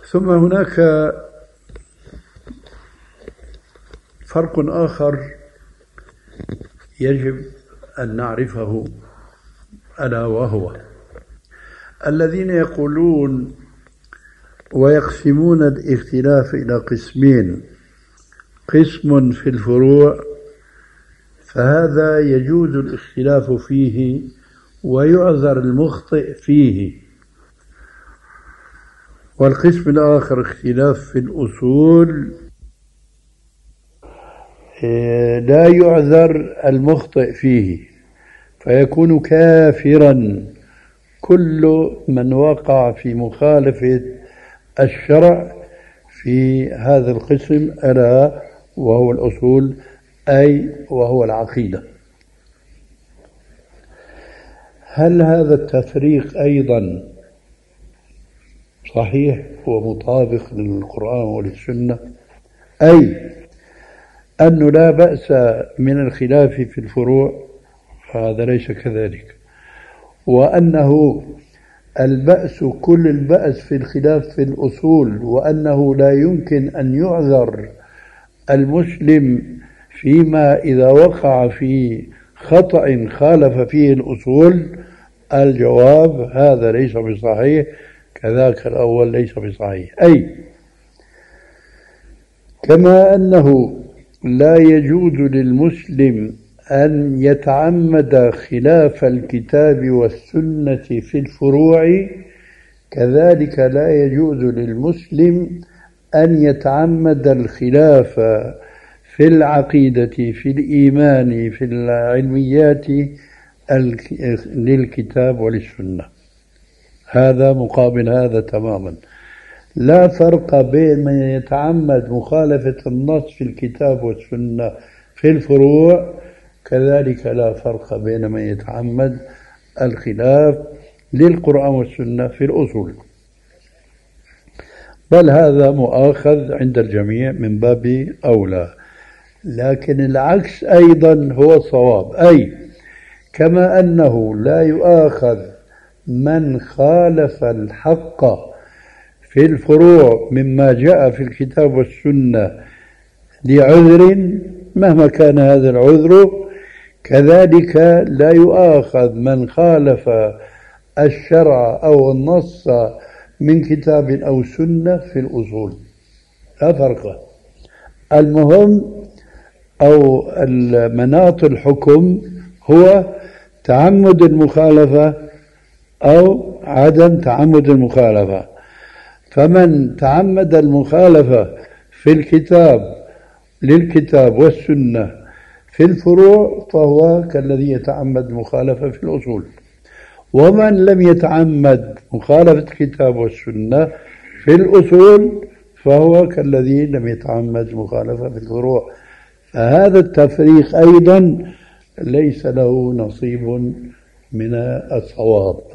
ثم هناك فرق آخر يجب أن نعرفه، ألا وهو الذين يقولون ويقسمون الاختلاف إلى قسمين: قسم في الفروع فهذا يجوز الاختلاف فيه ويعذر المخطئ فيه، والقسم الآخر اختلاف في الأصول لا يعذر المخطئ فيه، فيكون كافرا كل من وقع في مخالفة الشرع في هذا القسم، ألا وهو الأصول، أي وهو العقيدة. هل هذا التفريق أيضا صحيح ومطابق للقرآن وللسنة؟ أي أنه لا بأس من الخلاف في الفروع؟ هذا ليس كذلك. وأنه البأس كل البأس في الخلاف في الأصول، وأنه لا يمكن أن يعذر المسلم فيما إذا وقع في خطأ خالف فيه الأصول. الجواب: هذا ليس بصحيح، كذاك الأول ليس بصحيح. أي كما أنه لا يجوز للمسلم أن يتعمد خلاف الكتاب والسنة في الفروع، كذلك لا يجوز للمسلم أن يتعمد الخلاف في العقيدة، في الإيمان، في العلميات للكتاب وللسنة. هذا مقابل هذا تماما. لا فرق بين من يتعمد مخالفة النص في الكتاب والسنة في الفروع، كذلك لا فرق بين من يتعمد الخلاف للقرآن والسنة في الأصول، بل هذا مؤاخذ عند الجميع من باب أولى. لكن العكس أيضا هو الصواب. أي كما أنه لا يؤاخذ من خالف الحق في الفروع مما جاء في الكتاب والسنة لعذر مهما كان هذا العذر، كذلك لا يؤاخذ من خالف الشرع أو النص من كتاب أو سنة في الأصول. لا فرق. المهم أو المناط الحكم هو تعمد المخالفة أو عدم تعمد المخالفة. فمن تعمد المخالفة في الكتاب للكتاب والسنة في الفروع فهو كالذي يتعمد المخالفة في الأصول، ومن لم يتعمد مخالفة الكتاب والسنة في الأصول فهو كالذي لم يتعمد المخالفة في الفروع. فهذا التفريق أيضا ليس له نصيب من الصواب.